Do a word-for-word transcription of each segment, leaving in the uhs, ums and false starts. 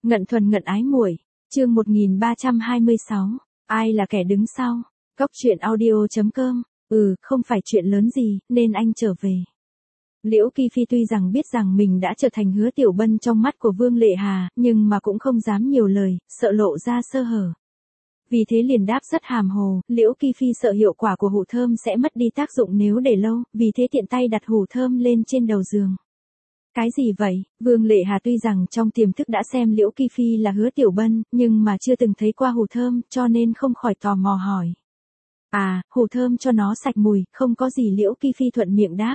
Ngận thuần ngận ái muội, chương một nghìn ba trăm hai mươi sáu, ai là kẻ đứng sau? Góc truyện audio chấm com, ừ, không phải chuyện lớn gì, nên anh trở về. Liễu Kỳ Phi tuy rằng biết rằng mình đã trở thành Hứa Tiểu Bân trong mắt của Vương Lệ Hà, nhưng mà cũng không dám nhiều lời, sợ lộ ra sơ hở. Vì thế liền đáp rất hàm hồ, Liễu Kỳ Phi sợ hiệu quả của hủ thơm sẽ mất đi tác dụng nếu để lâu, vì thế tiện tay đặt hủ thơm lên trên đầu giường. Cái gì vậy? Vương Lệ Hà tuy rằng trong tiềm thức đã xem Liễu Kỳ Phi là Hứa Tiểu Bân, nhưng mà chưa từng thấy qua hủ thơm, cho nên không khỏi tò mò hỏi. À, hủ thơm cho nó sạch mùi, không có gì. Liễu Kỳ Phi thuận miệng đáp.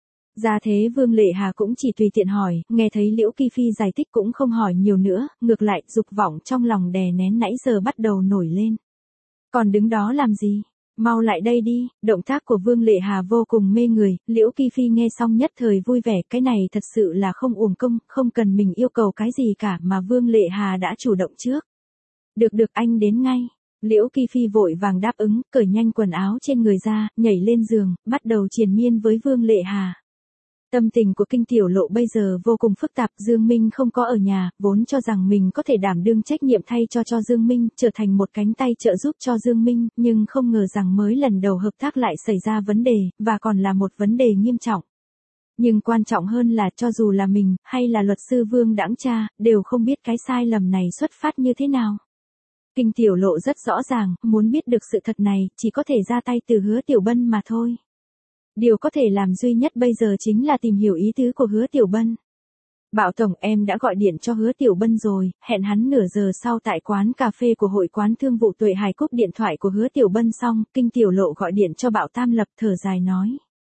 Ra thế Vương Lệ Hà cũng chỉ tùy tiện hỏi, nghe thấy Liễu Kỳ Phi giải thích cũng không hỏi nhiều nữa, ngược lại dục vọng trong lòng đè nén nãy giờ bắt đầu nổi lên. Còn đứng đó làm gì? Mau lại đây đi. Động tác của Vương Lệ Hà vô cùng mê người, Liễu Kỳ Phi nghe xong nhất thời vui vẻ, cái này thật sự là không uổng công, không cần mình yêu cầu cái gì cả mà Vương Lệ Hà đã chủ động trước. Được được, anh đến ngay. Liễu Kỳ Phi vội vàng đáp ứng, cởi nhanh quần áo trên người ra, nhảy lên giường, bắt đầu triền miên với Vương Lệ Hà. Tâm tình của Kinh Tiểu Lộ bây giờ vô cùng phức tạp, Dương Minh không có ở nhà, vốn cho rằng mình có thể đảm đương trách nhiệm thay cho cho Dương Minh, trở thành một cánh tay trợ giúp cho Dương Minh, nhưng không ngờ rằng mới lần đầu hợp tác lại xảy ra vấn đề, và còn là một vấn đề nghiêm trọng. Nhưng quan trọng hơn là cho dù là mình, hay là luật sư Vương Đãng Cha, đều không biết cái sai lầm này xuất phát như thế nào. Kinh Tiểu Lộ rất rõ ràng, muốn biết được sự thật này, chỉ có thể ra tay từ Hứa Tiểu Bân mà thôi. Điều có thể làm duy nhất bây giờ chính là tìm hiểu ý tứ của Hứa Tiểu Bân. Bảo Tổng, em đã gọi điện cho Hứa Tiểu Bân rồi, hẹn hắn nửa giờ sau tại quán cà phê của Hội quán Thương vụ Tuệ Hải. Cúp điện thoại của Hứa Tiểu Bân xong, Kinh Tiểu Lộ gọi điện cho Bảo Tam Lập, thở dài nói.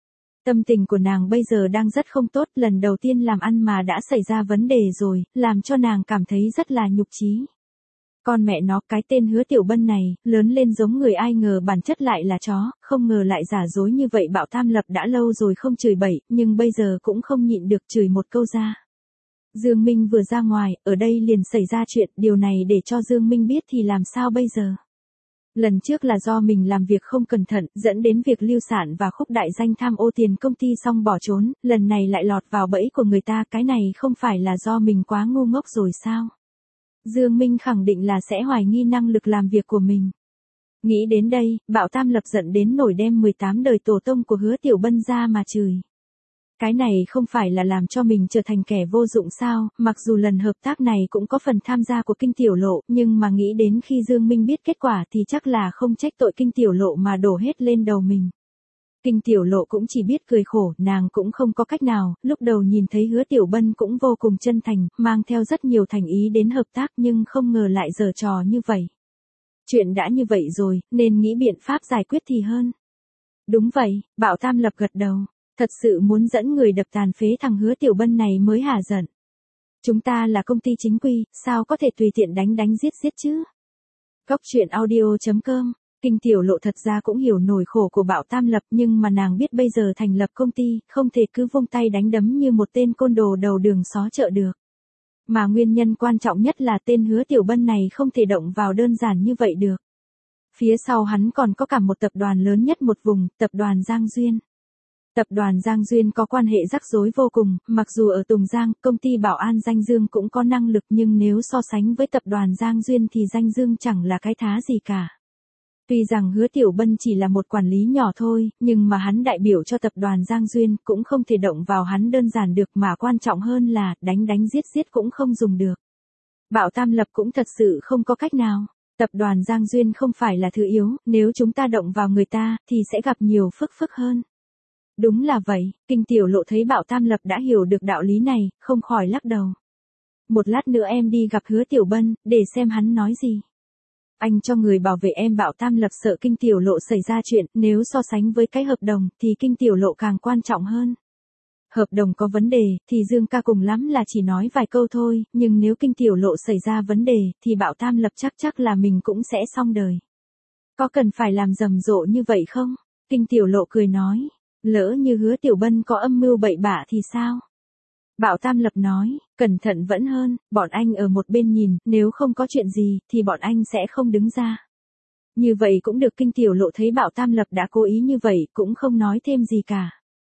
Tâm tình của nàng bây giờ đang rất không tốt, lần đầu tiên làm ăn mà đã xảy ra vấn đề rồi, làm cho nàng cảm thấy rất là nhục chí. Con mẹ nó, cái tên Hứa Tiểu Bân này, lớn lên giống người ai ngờ bản chất lại là chó, không ngờ lại giả dối như vậy. Bảo Tam Lập đã lâu rồi không chửi bậy, nhưng bây giờ cũng không nhịn được chửi một câu ra. Dương Minh vừa ra ngoài, ở đây liền xảy ra chuyện, điều này để cho Dương Minh biết thì làm sao bây giờ? Lần trước là do mình làm việc không cẩn thận, dẫn đến việc Lưu Sản và Khúc đại danh tham ô tiền công ty xong bỏ trốn, lần này lại lọt vào bẫy của người ta, cái này không phải là do mình quá ngu ngốc rồi sao? Dương Minh khẳng định là sẽ hoài nghi năng lực làm việc của mình. Nghĩ đến đây, Bảo Tam Lập giận đến nổi đem mười tám đời tổ tông của Hứa Tiểu Bân ra mà chửi. Cái này không phải là làm cho mình trở thành kẻ vô dụng sao? Mặc dù lần hợp tác này cũng có phần tham gia của Kinh Tiểu Lộ, nhưng mà nghĩ đến khi Dương Minh biết kết quả thì chắc là không trách tội Kinh Tiểu Lộ mà đổ hết lên đầu mình. Kinh Tiểu Lộ cũng chỉ biết cười khổ, nàng cũng không có cách nào, lúc đầu nhìn thấy Hứa Tiểu Bân cũng vô cùng chân thành, mang theo rất nhiều thành ý đến hợp tác nhưng không ngờ lại giở trò như vậy. Chuyện đã như vậy rồi, nên nghĩ biện pháp giải quyết thì hơn. Đúng vậy, Bảo Tam Lập gật đầu, thật sự muốn dẫn người đập tàn phế thằng Hứa Tiểu Bân này mới hả giận. Chúng ta là công ty chính quy, sao có thể tùy tiện đánh đánh giết giết chứ? Góc truyện audio chấm com. Kinh Tiểu Lộ thật ra cũng hiểu nỗi khổ của Bảo Tam Lập, nhưng mà nàng biết bây giờ thành lập công ty, không thể cứ vung tay đánh đấm như một tên côn đồ đầu đường xó chợ được. Mà nguyên nhân quan trọng nhất là tên Hứa Tiểu Bân này không thể động vào đơn giản như vậy được. Phía sau hắn còn có cả một tập đoàn lớn nhất một vùng, tập đoàn Giang Duyên. Tập đoàn Giang Duyên có quan hệ rắc rối vô cùng, mặc dù ở Tùng Giang, công ty bảo an Danh Dương cũng có năng lực, nhưng nếu so sánh với tập đoàn Giang Duyên thì Danh Dương chẳng là cái thá gì cả. Tuy rằng Hứa Tiểu Bân chỉ là một quản lý nhỏ thôi, nhưng mà hắn đại biểu cho tập đoàn Giang Duyên, cũng không thể động vào hắn đơn giản được, mà quan trọng hơn là, đánh đánh giết giết cũng không dùng được. Bảo Tam Lập cũng thật sự không có cách nào. Tập đoàn Giang Duyên không phải là thứ yếu, nếu chúng ta động vào người ta, thì sẽ gặp nhiều phức phức hơn. Đúng là vậy, Kinh Tiểu Lộ thấy Bảo Tam Lập đã hiểu được đạo lý này, không khỏi lắc đầu. Một lát nữa em đi gặp Hứa Tiểu Bân, để xem hắn nói gì. Anh cho người bảo vệ em. Bảo Tam Lập sợ Kinh Tiểu Lộ xảy ra chuyện, nếu so sánh với cái hợp đồng, thì Kinh Tiểu Lộ càng quan trọng hơn. Hợp đồng có vấn đề, thì Dương ca cùng lắm là chỉ nói vài câu thôi, nhưng nếu Kinh Tiểu Lộ xảy ra vấn đề, thì Bảo Tam Lập chắc chắc là mình cũng sẽ xong đời. Có cần phải làm rầm rộ như vậy không? Kinh Tiểu Lộ cười nói, lỡ như Hứa Tiểu Bân có âm mưu bậy bạ thì sao? Bảo Tam Lập nói, cẩn thận vẫn hơn, bọn anh ở một bên nhìn, nếu không có chuyện gì, thì bọn anh sẽ không đứng ra. Như vậy cũng được. Kinh Tiểu Lộ thấy Bảo Tam Lập đã cố ý như vậy, cũng không nói thêm gì cả.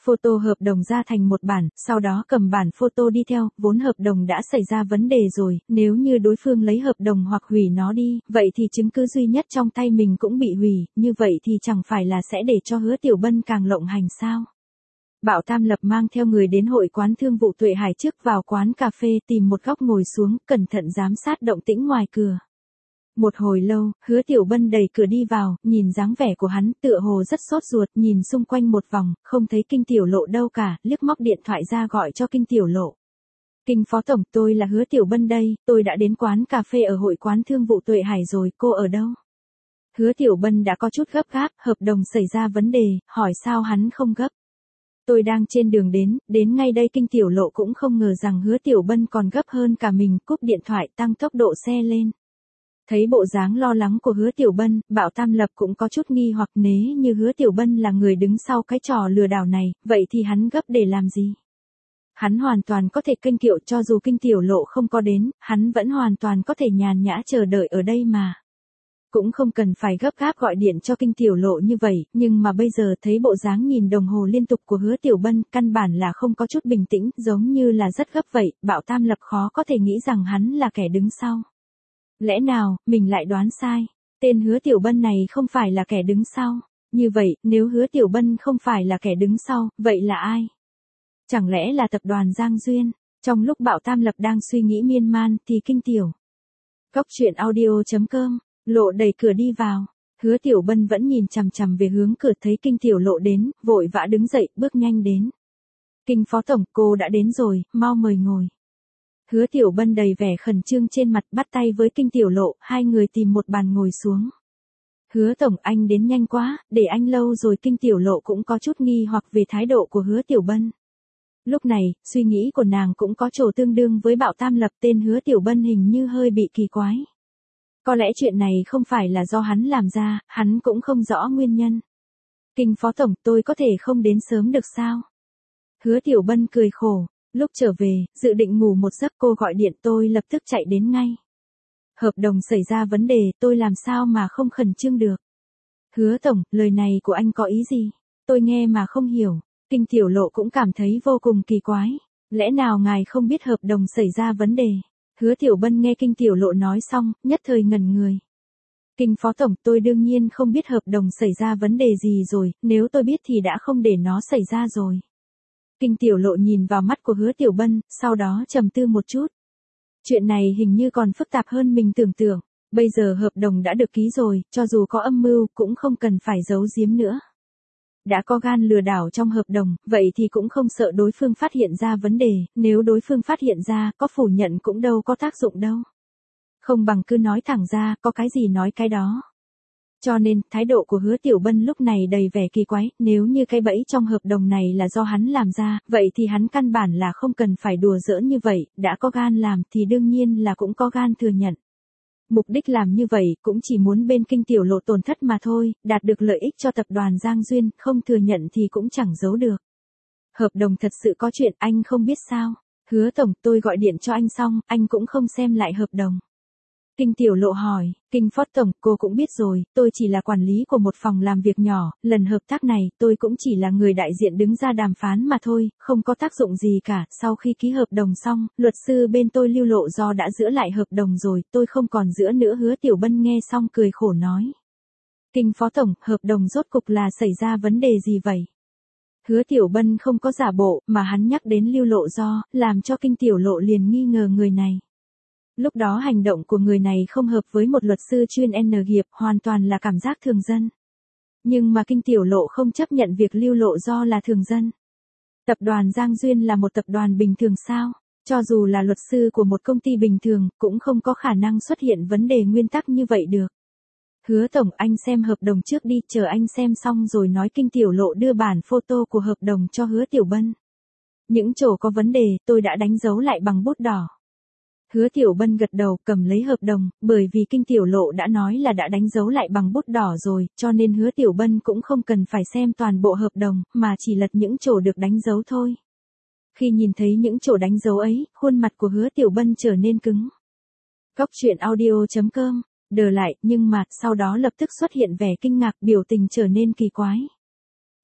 photo hợp đồng ra thành một bản, sau đó cầm bản photo đi theo, vốn hợp đồng đã xảy ra vấn đề rồi, nếu như đối phương lấy hợp đồng hoặc hủy nó đi, vậy thì chứng cứ duy nhất trong tay mình cũng bị hủy, như vậy thì chẳng phải là sẽ để cho Hứa Tiểu Bân càng lộng hành sao? Bảo Tam Lập mang theo người đến hội quán thương vụ Tuệ Hải trước vào quán cà phê tìm một góc ngồi xuống, cẩn thận giám sát động tĩnh ngoài cửa. Một hồi lâu, Hứa Tiểu Bân đẩy cửa đi vào, nhìn dáng vẻ của hắn tựa hồ rất sốt ruột, nhìn xung quanh một vòng, không thấy Kinh Tiểu Lộ đâu cả, liếc móc điện thoại ra gọi cho Kinh Tiểu Lộ. Kinh Phó Tổng, tôi là Hứa Tiểu Bân đây, tôi đã đến quán cà phê ở hội quán thương vụ Tuệ Hải rồi, cô ở đâu? Hứa Tiểu Bân đã có chút gấp gáp, hợp đồng xảy ra vấn đề, hỏi sao hắn không gấp. Tôi đang trên đường đến, đến ngay đây. Kinh Tiểu Lộ cũng không ngờ rằng Hứa Tiểu Bân còn gấp hơn cả mình, cúp điện thoại tăng tốc độ xe lên. Thấy bộ dáng lo lắng của Hứa Tiểu Bân, Bảo Tam Lập cũng có chút nghi hoặc nếu như Hứa Tiểu Bân là người đứng sau cái trò lừa đảo này, vậy thì hắn gấp để làm gì? Hắn hoàn toàn có thể kênh kiệu cho dù Kinh Tiểu Lộ không có đến, hắn vẫn hoàn toàn có thể nhàn nhã chờ đợi ở đây mà. Cũng không cần phải gấp gáp gọi điện cho Kinh Tiểu Lộ như vậy, nhưng mà bây giờ thấy bộ dáng nhìn đồng hồ liên tục của Hứa Tiểu Bân, căn bản là không có chút bình tĩnh, giống như là rất gấp vậy, Bảo Tam Lập khó có thể nghĩ rằng hắn là kẻ đứng sau. Lẽ nào, mình lại đoán sai, tên Hứa Tiểu Bân này không phải là kẻ đứng sau, như vậy, nếu Hứa Tiểu Bân không phải là kẻ đứng sau, vậy là ai? Chẳng lẽ là tập đoàn Giang Duyên? Trong lúc Bảo Tam Lập đang suy nghĩ miên man, thì Kinh Tiểu Cóc truyện audio chấm com Lộ đẩy cửa đi vào, Hứa Tiểu Bân vẫn nhìn chằm chằm về hướng cửa, thấy Kinh Tiểu Lộ đến, vội vã đứng dậy, bước nhanh đến. Kinh Phó Tổng, cô đã đến rồi, mau mời ngồi. Hứa Tiểu Bân đầy vẻ khẩn trương trên mặt, bắt tay với Kinh Tiểu Lộ, hai người tìm một bàn ngồi xuống. Hứa Tổng, anh đến nhanh quá, để anh lâu rồi. Kinh Tiểu Lộ cũng có chút nghi hoặc về thái độ của Hứa Tiểu Bân. Lúc này, suy nghĩ của nàng cũng có chỗ tương đương với Bảo Tam Lập, tên Hứa Tiểu Bân hình như hơi bị kỳ quái. Có lẽ chuyện này không phải là do hắn làm ra, hắn cũng không rõ nguyên nhân. Kinh Phó Tổng, tôi có thể không đến sớm được sao? Hứa Tiểu Bân cười khổ, lúc trở về, dự định ngủ một giấc, cô gọi điện tôi lập tức chạy đến ngay. Hợp đồng xảy ra vấn đề, tôi làm sao mà không khẩn trương được? Hứa Tổng, lời này của anh có ý gì? Tôi nghe mà không hiểu. Kinh Tiểu Lộ cũng cảm thấy vô cùng kỳ quái. Lẽ nào ngài không biết hợp đồng xảy ra vấn đề? Hứa Tiểu Bân nghe Kinh Tiểu Lộ nói xong, nhất thời ngẩn người. Kinh Phó Tổng, tôi đương nhiên không biết hợp đồng xảy ra vấn đề gì rồi, nếu tôi biết thì đã không để nó xảy ra rồi. Kinh Tiểu Lộ nhìn vào mắt của Hứa Tiểu Bân, sau đó trầm tư một chút. Chuyện này hình như còn phức tạp hơn mình tưởng tượng, bây giờ hợp đồng đã được ký rồi, cho dù có âm mưu cũng không cần phải giấu giếm nữa. Đã có gan lừa đảo trong hợp đồng, vậy thì cũng không sợ đối phương phát hiện ra vấn đề, nếu đối phương phát hiện ra, có phủ nhận cũng đâu có tác dụng đâu. Không bằng cứ nói thẳng ra, có cái gì nói cái đó. Cho nên, thái độ của Hứa Tiểu Bân lúc này đầy vẻ kỳ quái, nếu như cái bẫy trong hợp đồng này là do hắn làm ra, vậy thì hắn căn bản là không cần phải đùa giỡn như vậy, đã có gan làm thì đương nhiên là cũng có gan thừa nhận. Mục đích làm như vậy cũng chỉ muốn bên Kinh Tiểu Lộ tổn thất mà thôi, đạt được lợi ích cho tập đoàn Giang Duyên, không thừa nhận thì cũng chẳng giấu được. Hợp đồng thật sự có chuyện, anh không biết sao? Hứa Tổng, tôi gọi điện cho anh xong, anh cũng không xem lại hợp đồng. Kinh Tiểu Lộ hỏi, Kinh Phó Tổng, cô cũng biết rồi, tôi chỉ là quản lý của một phòng làm việc nhỏ, lần hợp tác này, tôi cũng chỉ là người đại diện đứng ra đàm phán mà thôi, không có tác dụng gì cả. Sau khi ký hợp đồng xong, luật sư bên tôi Lưu Lộ Do đã giữ lại hợp đồng rồi, tôi không còn giữ nữa. Hứa Tiểu Bân nghe xong cười khổ nói. Kinh Phó Tổng, hợp đồng rốt cục là xảy ra vấn đề gì vậy? Hứa Tiểu Bân không có giả bộ, mà hắn nhắc đến Lưu Lộ Do, làm cho Kinh Tiểu Lộ liền nghi ngờ người này. Lúc đó hành động của người này không hợp với một luật sư chuyên N nghiệp, hoàn toàn là cảm giác thường dân. Nhưng mà Kinh Tiểu Lộ không chấp nhận việc Lưu Lộ Do là thường dân. Tập đoàn Giang Duyên là một tập đoàn bình thường sao? Cho dù là luật sư của một công ty bình thường, cũng không có khả năng xuất hiện vấn đề nguyên tắc như vậy được. Hứa Tổng, anh xem hợp đồng trước đi, chờ anh xem xong rồi nói. Kinh Tiểu Lộ đưa bản photo của hợp đồng cho Hứa Tiểu Bân. Những chỗ có vấn đề, tôi đã đánh dấu lại bằng bút đỏ. Hứa Tiểu Bân gật đầu, cầm lấy hợp đồng, bởi vì Kinh Tiểu Lộ đã nói là đã đánh dấu lại bằng bút đỏ rồi, cho nên Hứa Tiểu Bân cũng không cần phải xem toàn bộ hợp đồng, mà chỉ lật những chỗ được đánh dấu thôi. Khi nhìn thấy những chỗ đánh dấu ấy, khuôn mặt của Hứa Tiểu Bân trở nên cứng. Cóc truyện audio chấm com, đờ lại, nhưng mà, sau đó lập tức xuất hiện vẻ kinh ngạc, biểu tình trở nên kỳ quái.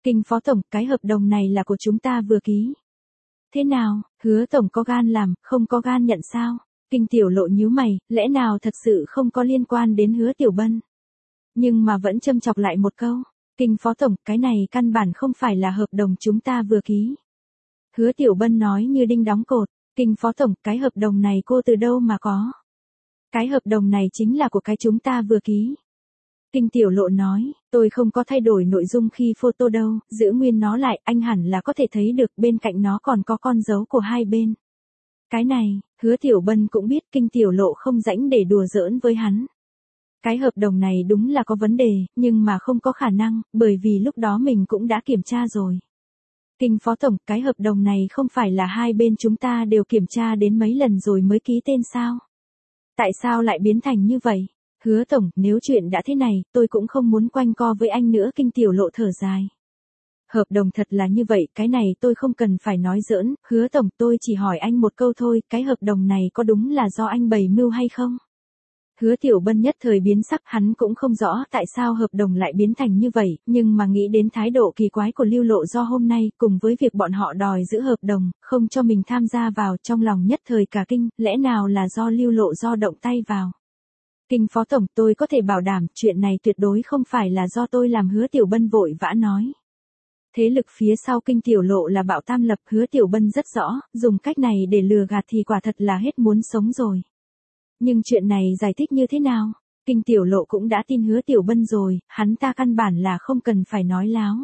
Kinh Phó Tổng, cái hợp đồng này là của chúng ta vừa ký. Thế nào, Hứa Tổng có gan làm, không có gan nhận sao? Kinh Tiểu Lộ nhíu mày, lẽ nào thật sự không có liên quan đến Hứa Tiểu Bân? Nhưng mà vẫn châm chọc lại một câu. Kinh Phó Tổng, cái này căn bản không phải là hợp đồng chúng ta vừa ký. Hứa Tiểu Bân nói như đinh đóng cột. Kinh Phó Tổng, cái hợp đồng này cô từ đâu mà có? Cái hợp đồng này chính là của cái chúng ta vừa ký. Kinh Tiểu Lộ nói, tôi không có thay đổi nội dung khi photo đâu, giữ nguyên nó lại, anh hẳn là có thể thấy được bên cạnh nó còn có con dấu của hai bên. Cái này, Hứa Tiểu Bân cũng biết Kinh Tiểu Lộ không rảnh để đùa giỡn với hắn. Cái hợp đồng này đúng là có vấn đề, nhưng mà không có khả năng, bởi vì lúc đó mình cũng đã kiểm tra rồi. Kinh Phó Tổng, cái hợp đồng này không phải là hai bên chúng ta đều kiểm tra đến mấy lần rồi mới ký tên sao? Tại sao lại biến thành như vậy? Hứa Tổng, nếu chuyện đã thế này, tôi cũng không muốn quanh co với anh nữa. Kinh Tiểu Lộ thở dài. Hợp đồng thật là như vậy, cái này tôi không cần phải nói giỡn. Hứa Tổng, tôi chỉ hỏi anh một câu thôi, cái hợp đồng này có đúng là do anh bày mưu hay không? Hứa Tiểu Bân nhất thời biến sắc, hắn cũng không rõ tại sao hợp đồng lại biến thành như vậy, nhưng mà nghĩ đến thái độ kỳ quái của Lưu Lộ Do hôm nay, cùng với việc bọn họ đòi giữ hợp đồng, không cho mình tham gia vào, trong lòng nhất thời cả kinh, lẽ nào là do Lưu Lộ Do động tay vào? Kinh Phó Tổng, tôi có thể bảo đảm, chuyện này tuyệt đối không phải là do tôi làm. Hứa Tiểu Bân vội vã nói. Thế lực phía sau Kinh Tiểu Lộ là Bạo Tam Lập. Hứa Tiểu Bân rất rõ, dùng cách này để lừa gạt thì quả thật là hết muốn sống rồi. Nhưng chuyện này giải thích như thế nào? Kinh Tiểu Lộ cũng đã tin Hứa Tiểu Bân rồi, hắn ta căn bản là không cần phải nói láo.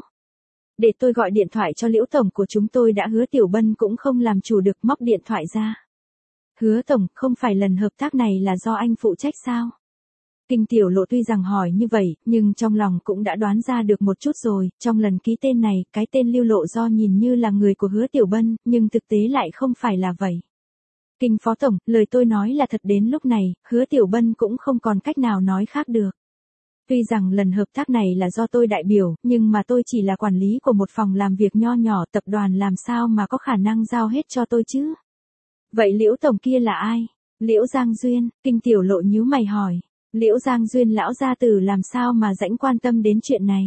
Để tôi gọi điện thoại cho Liễu Tổng của chúng tôi đã. Hứa Tiểu Bân cũng không làm chủ được, móc điện thoại ra. Hứa Tổng, không phải lần hợp tác này là do anh phụ trách sao? Kinh Tiểu Lộ tuy rằng hỏi như vậy, nhưng trong lòng cũng đã đoán ra được một chút rồi, trong lần ký tên này, cái tên Lưu Lộ Do nhìn như là người của Hứa Tiểu Bân, nhưng thực tế lại không phải là vậy. Kinh Phó Tổng, lời tôi nói là thật, đến lúc này, Hứa Tiểu Bân cũng không còn cách nào nói khác được. Tuy rằng lần hợp tác này là do tôi đại biểu, nhưng mà tôi chỉ là quản lý của một phòng làm việc nho nhỏ, tập đoàn làm sao mà có khả năng giao hết cho tôi chứ? Vậy Liễu Tổng kia là ai? Liễu Giang Duyên. Kinh Tiểu Lộ nhíu mày hỏi. Liễu Giang Duyên lão gia tử làm sao mà rảnh quan tâm đến chuyện này?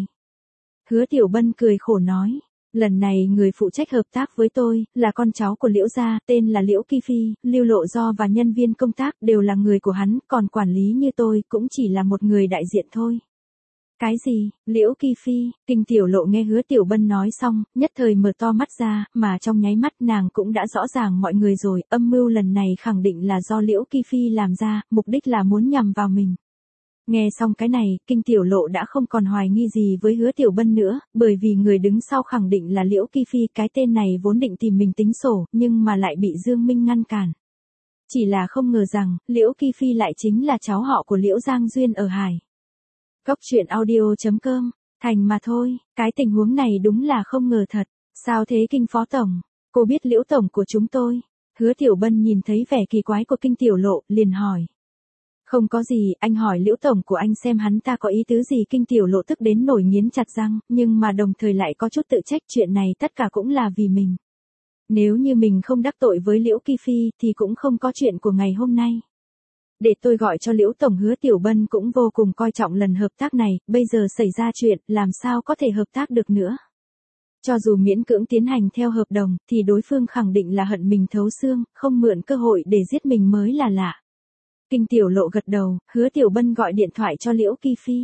Hứa Tiểu Bân cười khổ nói. Lần này người phụ trách hợp tác với tôi, là con cháu của Liễu gia, tên là Liễu Kỳ Phi, Lưu Lộ Do và nhân viên công tác đều là người của hắn, còn quản lý như tôi cũng chỉ là một người đại diện thôi. Cái gì, Liễu Kỳ Phi? Kinh Tiểu Lộ nghe Hứa Tiểu Bân nói xong, nhất thời mở to mắt ra, mà trong nháy mắt nàng cũng đã rõ ràng mọi người rồi, âm mưu lần này khẳng định là do Liễu Kỳ Phi làm ra, mục đích là muốn nhằm vào mình. Nghe xong cái này, Kinh Tiểu Lộ đã không còn hoài nghi gì với Hứa Tiểu Bân nữa, bởi vì người đứng sau khẳng định là Liễu Kỳ Phi, cái tên này vốn định tìm mình tính sổ, nhưng mà lại bị Dương Minh ngăn cản. Chỉ là không ngờ rằng, Liễu Kỳ Phi lại chính là cháu họ của Liễu Giang Duyên ở Hải. Góc truyện audio chấm com, thành mà thôi, cái tình huống này đúng là không ngờ thật. Sao thế Kinh Phó Tổng? Cô biết Liễu Tổng của chúng tôi? Hứa Tiểu Bân nhìn thấy vẻ kỳ quái của Kinh Tiểu Lộ, liền hỏi. Không có gì, anh hỏi Liễu Tổng của anh xem hắn ta có ý tứ gì. Kinh Tiểu Lộ tức đến nổi nghiến chặt răng, nhưng mà đồng thời lại có chút tự trách, chuyện này tất cả cũng là vì mình. Nếu như mình không đắc tội với Liễu Kỳ Phi thì cũng không có chuyện của ngày hôm nay. Để tôi gọi cho Liễu Tổng. Hứa Tiểu Bân cũng vô cùng coi trọng lần hợp tác này, bây giờ xảy ra chuyện, làm sao có thể hợp tác được nữa. Cho dù miễn cưỡng tiến hành theo hợp đồng, thì đối phương khẳng định là hận mình thấu xương, không mượn cơ hội để giết mình mới là lạ. Kinh Tiểu Lộ gật đầu, Hứa Tiểu Bân gọi điện thoại cho Liễu Kỳ Phi.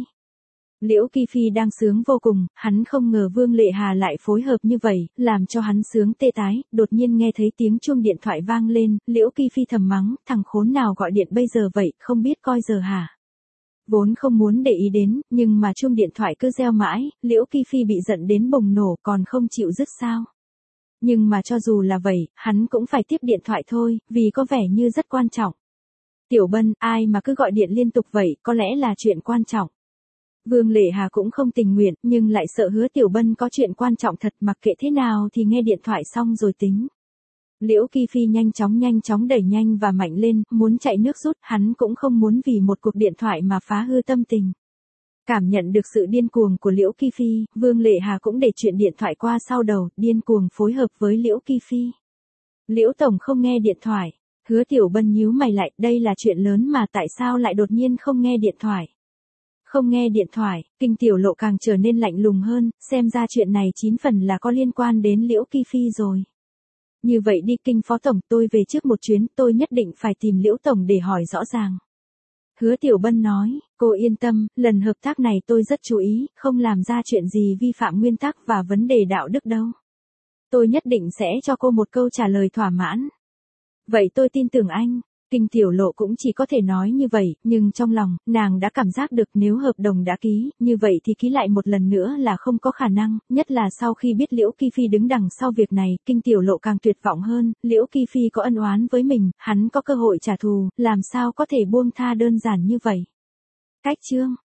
Liễu Kỳ Phi đang sướng vô cùng, hắn không ngờ Vương Lệ Hà lại phối hợp như vậy, làm cho hắn sướng tê tái. Đột nhiên nghe thấy tiếng chuông điện thoại vang lên, Liễu Kỳ Phi thầm mắng, thằng khốn nào gọi điện bây giờ vậy, không biết coi giờ hả? Vốn không muốn để ý đến, nhưng mà chuông điện thoại cứ reo mãi, Liễu Kỳ Phi bị giận đến bùng nổ, còn không chịu dứt sao? Nhưng mà cho dù là vậy, hắn cũng phải tiếp điện thoại thôi, vì có vẻ như rất quan trọng. Tiểu Bân, ai mà cứ gọi điện liên tục vậy, có lẽ là chuyện quan trọng. Vương Lệ Hà cũng không tình nguyện, nhưng lại sợ Hứa Tiểu Bân có chuyện quan trọng thật, mặc kệ thế nào thì nghe điện thoại xong rồi tính. Liễu Kỳ Phi nhanh chóng nhanh chóng đẩy nhanh và mạnh lên, muốn chạy nước rút, hắn cũng không muốn vì một cuộc điện thoại mà phá hư tâm tình. Cảm nhận được sự điên cuồng của Liễu Kỳ Phi, Vương Lệ Hà cũng để chuyện điện thoại qua sau đầu, điên cuồng phối hợp với Liễu Kỳ Phi. Liễu Tổng không nghe điện thoại. Hứa Tiểu Bân nhíu mày lại, đây là chuyện lớn mà tại sao lại đột nhiên không nghe điện thoại? Không nghe điện thoại, Kinh Tiểu Lộ càng trở nên lạnh lùng hơn, xem ra chuyện này chín phần là có liên quan đến Liễu Kỳ Phi rồi. Như vậy đi Kinh Phó Tổng, tôi về trước một chuyến, tôi nhất định phải tìm Liễu Tổng để hỏi rõ ràng. Hứa Tiểu Bân nói, cô yên tâm, lần hợp tác này tôi rất chú ý, không làm ra chuyện gì vi phạm nguyên tắc và vấn đề đạo đức đâu. Tôi nhất định sẽ cho cô một câu trả lời thỏa mãn. Vậy tôi tin tưởng anh. Kinh Tiểu Lộ cũng chỉ có thể nói như vậy, nhưng trong lòng, nàng đã cảm giác được nếu hợp đồng đã ký, như vậy thì ký lại một lần nữa là không có khả năng, nhất là sau khi biết Liễu Kỳ Phi đứng đằng sau việc này, Kinh Tiểu Lộ càng tuyệt vọng hơn, Liễu Kỳ Phi có ân oán với mình, hắn có cơ hội trả thù, làm sao có thể buông tha đơn giản như vậy. Cách chương